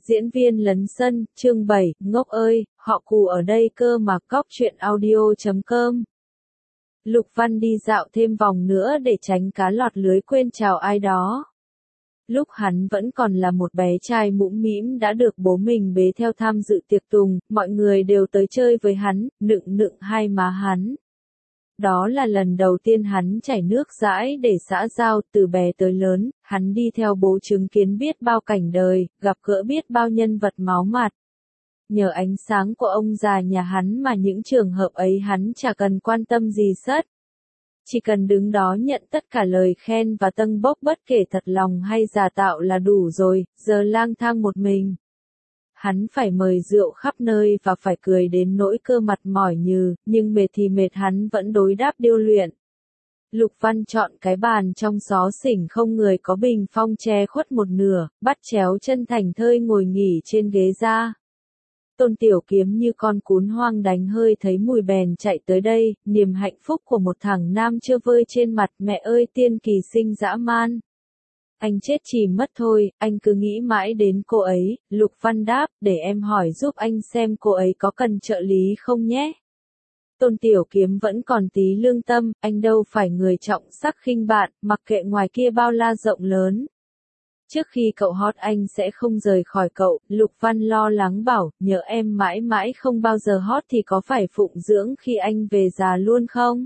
diễn viên lấn sân, chương 7, ngốc ơi, họ Cù ở đây cơ mà. Cóc truyện audio.com. Lục Văn đi dạo thêm vòng nữa để tránh cá lọt lưới quên chào ai đó. Lúc hắn vẫn còn là một bé trai mũm mĩm đã được bố mình bế theo tham dự tiệc tùng, mọi người đều tới chơi với hắn, nựng nựng hai má hắn. Đó là lần đầu tiên hắn chảy nước dãi để xã giao, từ bé tới lớn, hắn đi theo bố chứng kiến biết bao cảnh đời, gặp gỡ biết bao nhân vật máu mặt. Nhờ ánh sáng của ông già nhà hắn mà những trường hợp ấy hắn chả cần quan tâm gì sất. Chỉ cần đứng đó nhận tất cả lời khen và tâng bốc bất kể thật lòng hay giả tạo là đủ rồi, giờ lang thang một mình. Hắn phải mời rượu khắp nơi và phải cười đến nỗi cơ mặt mỏi nhừ, nhưng mệt thì mệt hắn vẫn đối đáp điêu luyện. Lục Văn chọn cái bàn trong xó xỉnh không người có bình phong che khuất một nửa, bắt chéo chân thành thơi ngồi nghỉ trên ghế ra. Tôn Tiểu Kiếm như con cún hoang đánh hơi thấy mùi bèn chạy tới đây, niềm hạnh phúc của một thằng nam chưa vơi trên mặt. Mẹ ơi tiên kỳ sinh dã man. Anh chết chỉ mất thôi, anh cứ nghĩ mãi đến cô ấy. Lục Văn đáp, để em hỏi giúp anh xem cô ấy có cần trợ lý không nhé. Tôn Tiểu Kiếm vẫn còn tí lương tâm, anh đâu phải người trọng sắc khinh bạn, mặc kệ ngoài kia bao la rộng lớn. Trước khi cậu hot anh sẽ không rời khỏi cậu. Lục Văn lo lắng bảo, nhớ em mãi mãi không bao giờ hot thì có phải phụng dưỡng khi anh về già luôn không?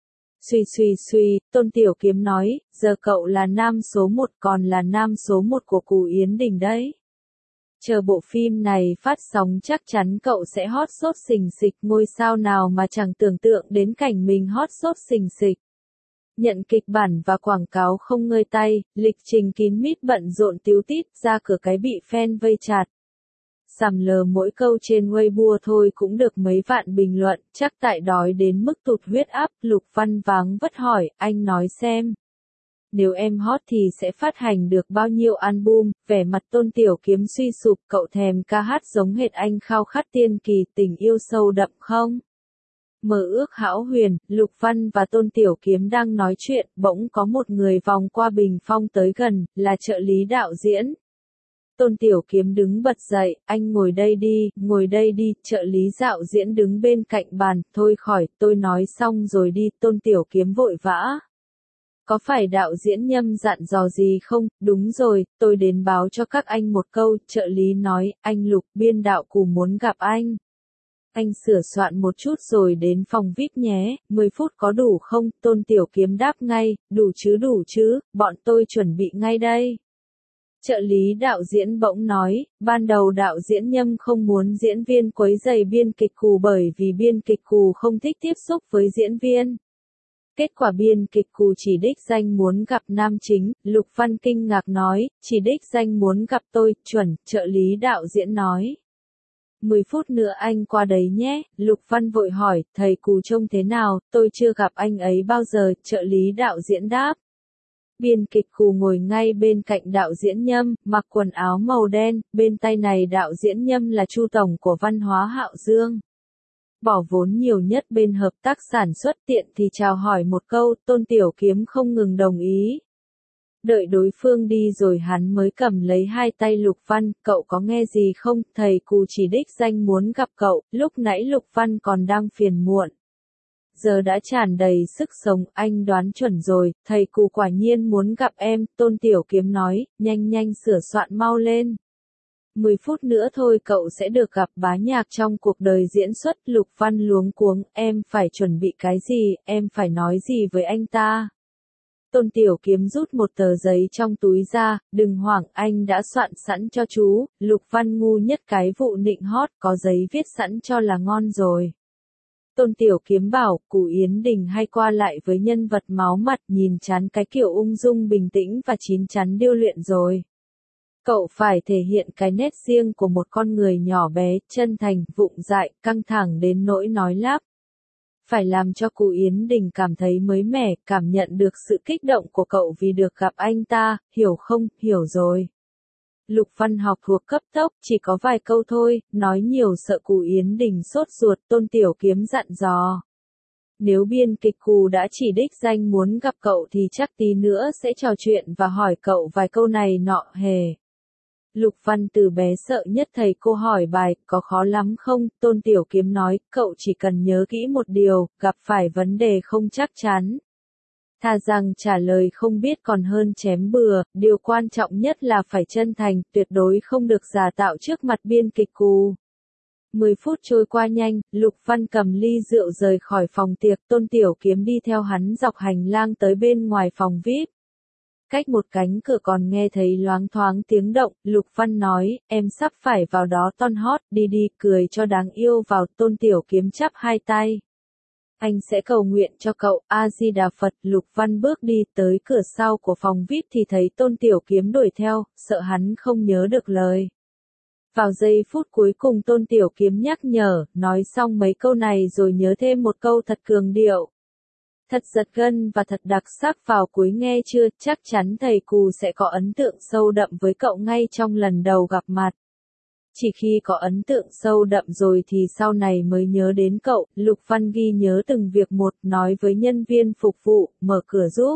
Suy, Tôn Tiểu Kiếm nói, giờ cậu là nam số 1 còn là nam số 1 của Cù Yến Đình đấy. Chờ bộ phim này phát sóng chắc chắn cậu sẽ hot sốt xình xịch, ngôi sao nào mà chẳng tưởng tượng đến cảnh mình hot sốt xình xịch. Nhận kịch bản và quảng cáo không ngơi tay, lịch trình kín mít bận rộn tíu tít, ra cửa cái bị fan vây chặt. Sàm lờ mỗi câu trên Weibo thôi cũng được mấy vạn bình luận, chắc tại đói đến mức tụt huyết áp. Lục Văn váng vất hỏi, anh nói xem. Nếu em hot thì sẽ phát hành được bao nhiêu album? Vẻ mặt Tôn Tiểu Kiếm suy sụp, cậu thèm ca hát giống hệt anh khao khát tiên kỳ, tình yêu sâu đậm không? Mơ ước hão huyền, Lục Văn và Tôn Tiểu Kiếm đang nói chuyện, bỗng có một người vòng qua bình phong tới gần, là trợ lý đạo diễn. Tôn Tiểu Kiếm đứng bật dậy, anh ngồi đây đi, trợ lý đạo diễn đứng bên cạnh bàn, thôi khỏi, tôi nói xong rồi đi. Tôn Tiểu Kiếm vội vã. Có phải đạo diễn Nhâm dặn dò gì không? Đúng rồi, tôi đến báo cho các anh một câu. Trợ lý nói, anh Lục, biên đạo Cù muốn gặp anh. Anh sửa soạn một chút rồi đến phòng VIP nhé, 10 phút có đủ không? Tôn Tiểu Kiếm đáp ngay, đủ chứ, bọn tôi chuẩn bị ngay đây. Trợ lý đạo diễn bỗng nói, ban đầu đạo diễn Nhâm không muốn diễn viên quấy rầy biên kịch Cù bởi vì biên kịch Cù không thích tiếp xúc với diễn viên. Kết quả biên kịch Cù chỉ đích danh muốn gặp nam chính. Lục Văn kinh ngạc nói, chỉ đích danh muốn gặp tôi, chuẩn, trợ lý đạo diễn nói. 10 phút nữa anh qua đấy nhé. Lục Văn vội hỏi, thầy Cù trông thế nào? Tôi chưa gặp anh ấy bao giờ. Trợ lý đạo diễn đáp. Biên kịch Cù ngồi ngay bên cạnh đạo diễn Nhâm, mặc quần áo màu đen, bên tay này đạo diễn Nhâm là Chu tổng của Văn hóa Hạo Dương. Bỏ vốn nhiều nhất bên hợp tác sản xuất, tiện thì chào hỏi một câu. Tôn Tiểu Kiếm không ngừng đồng ý. Đợi đối phương đi rồi hắn mới cầm lấy hai tay Lục Văn, cậu có nghe gì không? Thầy Cù chỉ đích danh muốn gặp cậu. Lúc nãy Lục Văn còn đang phiền muộn. Giờ đã tràn đầy sức sống, anh đoán chuẩn rồi, thầy Cù quả nhiên muốn gặp em. Tôn Tiểu Kiếm nói, nhanh sửa soạn mau lên. 10 phút nữa thôi cậu sẽ được gặp bá nhạc trong cuộc đời diễn xuất. Lục Văn luống cuống, em phải chuẩn bị cái gì, em phải nói gì với anh ta? Tôn Tiểu Kiếm rút một tờ giấy trong túi ra, đừng hoảng, anh đã soạn sẵn cho chú. Lục Văn ngu nhất cái vụ nịnh hót, có giấy viết sẵn cho là ngon rồi. Tôn Tiểu Kiếm bảo, Cù Yến Đình hay qua lại với nhân vật máu mặt, nhìn chán cái kiểu ung dung bình tĩnh và chín chắn điêu luyện rồi. Cậu phải thể hiện cái nét riêng của một con người nhỏ bé, chân thành, vụng dại, căng thẳng đến nỗi nói lắp. Phải làm cho Cù Yến Đình cảm thấy mới mẻ, cảm nhận được sự kích động của cậu vì được gặp anh ta, hiểu không? Hiểu rồi. Lục Văn học thuộc cấp tốc, chỉ có vài câu thôi, nói nhiều sợ Cù Yến Đình sốt ruột. Tôn Tiểu Kiếm dặn dò. Nếu biên kịch Cù đã chỉ đích danh muốn gặp cậu thì chắc tí nữa sẽ trò chuyện và hỏi cậu vài câu này nọ hề. Lục Văn từ bé sợ nhất thầy cô hỏi bài, có khó lắm không? Tôn Tiểu Kiếm nói, cậu chỉ cần nhớ kỹ một điều, gặp phải vấn đề không chắc chắn. Thà rằng trả lời không biết còn hơn chém bừa, điều quan trọng nhất là phải chân thành, tuyệt đối không được giả tạo trước mặt biên kịch cù. 10 phút trôi qua nhanh, Lục Văn cầm ly rượu rời khỏi phòng tiệc, Tôn Tiểu Kiếm đi theo hắn dọc hành lang tới bên ngoài phòng VIP. Cách một cánh cửa còn nghe thấy loáng thoáng tiếng động, Lục Văn nói, em sắp phải vào đó ton hót, đi đi, cười cho đáng yêu vào, Tôn Tiểu Kiếm chắp hai tay. Anh sẽ cầu nguyện cho cậu, A-di-đà Phật, Lục Văn bước đi tới cửa sau của phòng VIP thì thấy Tôn Tiểu Kiếm đuổi theo, sợ hắn không nhớ được lời. Vào giây phút cuối cùng Tôn Tiểu Kiếm nhắc nhở, nói xong mấy câu này rồi nhớ thêm một câu thật cường điệu. Thật giật gân và thật đặc sắc vào cuối nghe chưa, chắc chắn thầy cù sẽ có ấn tượng sâu đậm với cậu ngay trong lần đầu gặp mặt. Chỉ khi có ấn tượng sâu đậm rồi thì sau này mới nhớ đến cậu, Lục Văn ghi nhớ từng việc một, nói với nhân viên phục vụ, mở cửa giúp.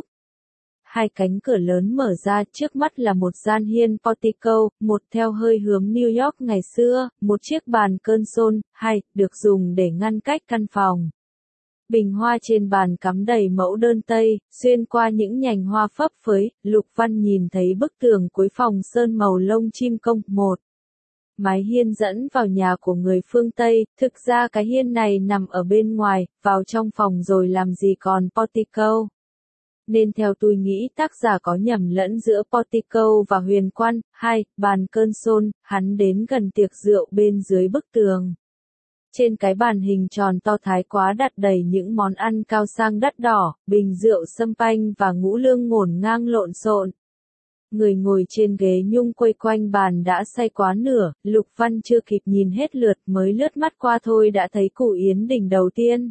Hai cánh cửa lớn mở ra, trước mắt là một gian hiên portico, một theo hơi hướng New York ngày xưa, một chiếc bàn console, hai, được dùng để ngăn cách căn phòng. Bình hoa trên bàn cắm đầy mẫu đơn tây, xuyên qua những nhành hoa phấp phới, Lục Văn nhìn thấy bức tường cuối phòng sơn màu lông chim công, một. Mái hiên dẫn vào nhà của người phương Tây, thực ra cái hiên này nằm ở bên ngoài, vào trong phòng rồi làm gì còn portico. Nên theo tôi nghĩ tác giả có nhầm lẫn giữa portico và huyền quan, hai, bàn console, hắn đến gần tiệc rượu bên dưới bức tường. Trên cái bàn hình tròn to thái quá đặt đầy những món ăn cao sang đắt đỏ, bình rượu sâm panh và ngũ lương ngổn ngang lộn xộn. Người ngồi trên ghế nhung quây quanh bàn đã say quá nửa, Lục Văn chưa kịp nhìn hết lượt mới lướt mắt qua thôi đã thấy Cù Yến Đình đầu tiên.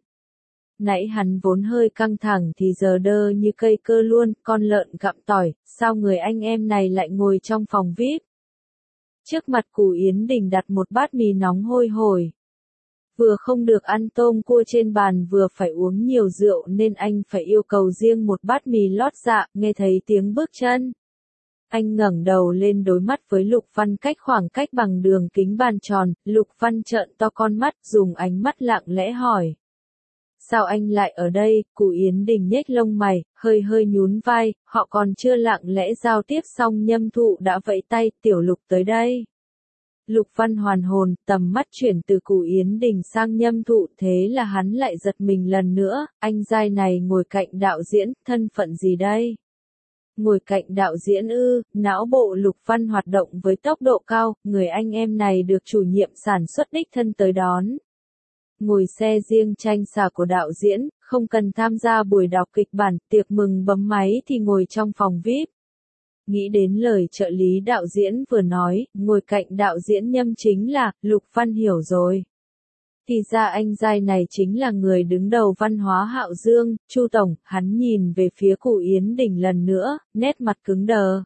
Nãy hắn vốn hơi căng thẳng thì giờ đơ như cây cơ luôn, con lợn gặm tỏi, sao người anh em này lại ngồi trong phòng VIP. Trước mặt Cù Yến Đình đặt một bát mì nóng hôi hổi. Vừa không được ăn tôm cua trên bàn vừa phải uống nhiều rượu nên anh phải yêu cầu riêng một bát mì lót dạ, nghe thấy tiếng bước chân. Anh ngẩng đầu lên đối mắt với Lục Văn cách khoảng cách bằng đường kính bàn tròn, Lục Văn trợn to con mắt dùng ánh mắt lặng lẽ hỏi. Sao anh lại ở đây? Cù Yến Đình nhếch lông mày, hơi hơi nhún vai, họ còn chưa lặng lẽ giao tiếp xong Nhâm Thụ đã vẫy tay, Tiểu Lục tới đây. Lục Văn hoàn hồn, tầm mắt chuyển từ Cù Yến Đình sang Nhâm Thụ, thế là hắn lại giật mình lần nữa, anh giai này ngồi cạnh đạo diễn, thân phận gì đây? Ngồi cạnh đạo diễn ư? Não bộ Lục Văn hoạt động với tốc độ cao, người anh em này được chủ nhiệm sản xuất đích thân tới đón. Ngồi xe riêng tranh xà của đạo diễn, không cần tham gia buổi đọc kịch bản, tiệc mừng bấm máy thì ngồi trong phòng VIP. Nghĩ đến lời trợ lý đạo diễn vừa nói, ngồi cạnh đạo diễn Nhâm chính là, Lục Văn hiểu rồi. Thì ra anh giai này chính là người đứng đầu văn hóa Hạo Dương, Chu Tổng, hắn nhìn về phía Cù Yến Đình lần nữa, nét mặt cứng đờ.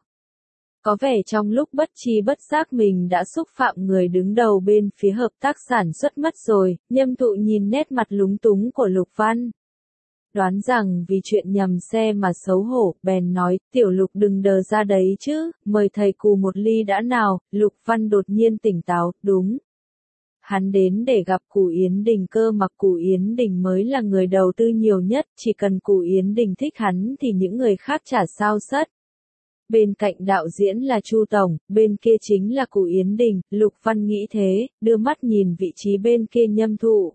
Có vẻ trong lúc bất tri bất giác mình đã xúc phạm người đứng đầu bên phía hợp tác sản xuất mất rồi, Nhâm Thụ nhìn nét mặt lúng túng của Lục Văn. Đoán rằng vì chuyện nhầm xe mà xấu hổ, bèn nói, Tiểu Lục đừng đờ ra đấy chứ, mời thầy Cù một ly đã nào, Lục Văn đột nhiên tỉnh táo, đúng. Hắn đến để gặp Cù Yến Đình cơ mà Cù Yến Đình mới là người đầu tư nhiều nhất, chỉ cần Cù Yến Đình thích hắn thì những người khác chả sao sất. Bên cạnh đạo diễn là Chu Tổng, bên kia chính là Cù Yến Đình, Lục Văn nghĩ thế, đưa mắt nhìn vị trí bên kia Nhâm Thụ.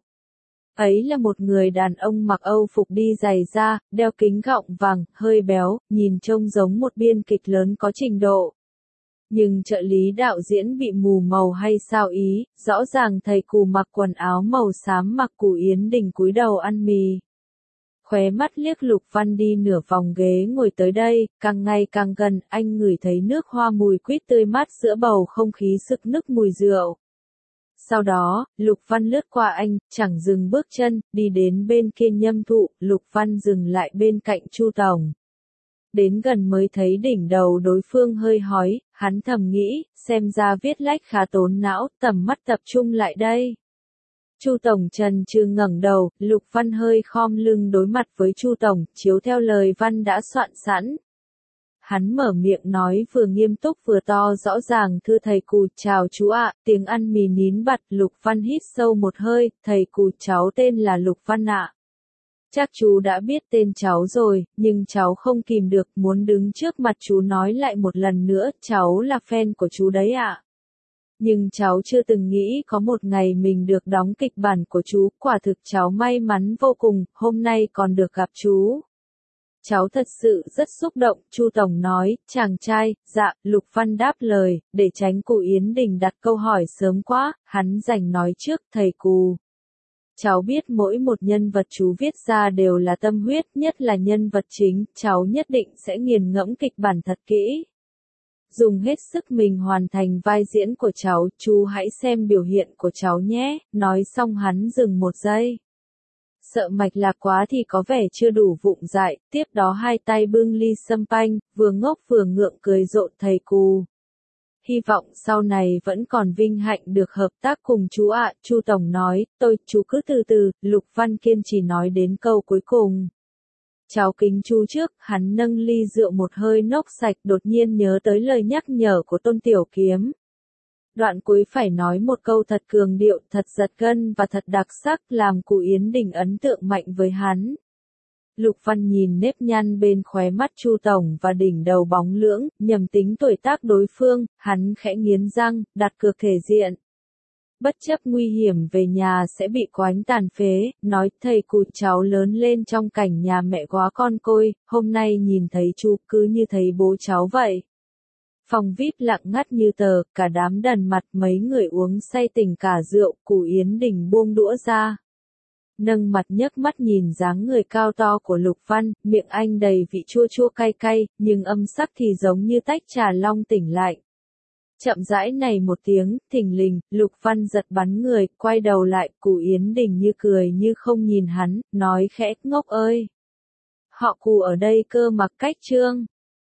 Ấy là một người đàn ông mặc Âu phục đi giày da, đeo kính gọng vàng, hơi béo, nhìn trông giống một biên kịch lớn có trình độ. Nhưng trợ lý đạo diễn bị mù màu hay sao ý, rõ ràng thầy Cù mặc quần áo màu xám mặc Cù Yến Đình cúi đầu ăn mì. Khóe mắt liếc Lục Văn đi nửa vòng ghế ngồi tới đây, càng ngày càng gần, anh ngửi thấy nước hoa mùi quýt tươi mát giữa bầu không khí sực nức mùi rượu. Sau đó, Lục Văn lướt qua anh, chẳng dừng bước chân, đi đến bên kia Nhâm Thụ, Lục Văn dừng lại bên cạnh Chu Tổng. Đến gần mới thấy đỉnh đầu đối phương hơi hói, hắn thầm nghĩ, xem ra viết lách khá tốn não, tầm mắt tập trung lại đây. Chu Tổng trần trừ ngẩng đầu, Lục Văn hơi khom lưng đối mặt với Chu Tổng, chiếu theo lời văn đã soạn sẵn. hắn mở miệng nói vừa nghiêm túc vừa to rõ ràng: thưa thầy Cù, chào chú ạ, tiếng ăn mì nín bặt. Lục Văn hít sâu một hơi: thầy Cù, cháu tên là Lục Văn ạ. Chắc chú đã biết tên cháu rồi, nhưng cháu không kìm được muốn đứng trước mặt chú nói lại một lần nữa, cháu là fan của chú đấy ạ. Nhưng cháu chưa từng nghĩ có một ngày mình được đóng kịch bản của chú, quả thực cháu may mắn vô cùng, hôm nay còn được gặp chú. Cháu thật sự rất xúc động, Chu Tổng nói. Chàng trai, dạ, Lục Văn đáp lời, để tránh Cù Yến Đình đặt câu hỏi sớm quá, hắn rảnh nói trước: thầy Cù, cháu biết mỗi một nhân vật chú viết ra đều là tâm huyết, nhất là nhân vật chính, cháu nhất định sẽ nghiền ngẫm kịch bản thật kỹ. Dùng hết sức mình hoàn thành vai diễn của cháu, chú hãy xem biểu hiện của cháu nhé. Nói xong hắn dừng một giây. Sợ mạch lạc quá thì có vẻ chưa đủ vụng dại, tiếp đó hai tay bưng ly sâm panh, vừa ngốc vừa ngượng cười rộ: thầy Cù, hy vọng sau này vẫn còn vinh hạnh được hợp tác cùng chú ạ. Chu Tổng nói. Chú cứ từ từ. Lục Văn kiên trì nói đến câu cuối cùng. Cháu kính chú trước. Hắn nâng ly rượu một hơi nốc sạch, đột nhiên nhớ tới lời nhắc nhở của Tôn Tiểu Kiếm. Đoạn cuối phải nói một câu thật cường điệu, thật giật gân và thật đặc sắc, làm Cù Yến Đình ấn tượng mạnh với hắn. Lục Văn nhìn nếp nhăn bên khóe mắt Chu Tổng và đỉnh đầu bóng lưỡng, nhầm tính tuổi tác đối phương, hắn khẽ nghiến răng, đặt cược thể diện. Bất chấp nguy hiểm về nhà sẽ bị quánh tàn phế, nói: thầy Cù, cháu lớn lên trong cảnh nhà mẹ quá con côi, hôm nay nhìn thấy chú cứ như thấy bố cháu vậy. Phòng VIP lặng ngắt như tờ, cả đám đần mặt, mấy người uống say tỉnh cả rượu. Cù Yến Đình buông đũa ra, nâng mặt nhấc mắt nhìn dáng người cao to của Lục Văn, miệng anh đầy vị chua chua cay cay, nhưng âm sắc thì giống như tách trà long tỉnh lại. Chậm rãi này một tiếng, thình lình, Lục Văn giật bắn người, quay đầu lại, Cù Yến Đình như cười như không nhìn hắn, nói khẽ: ngốc ơi, họ Cù ở đây cơ mà. Cách chương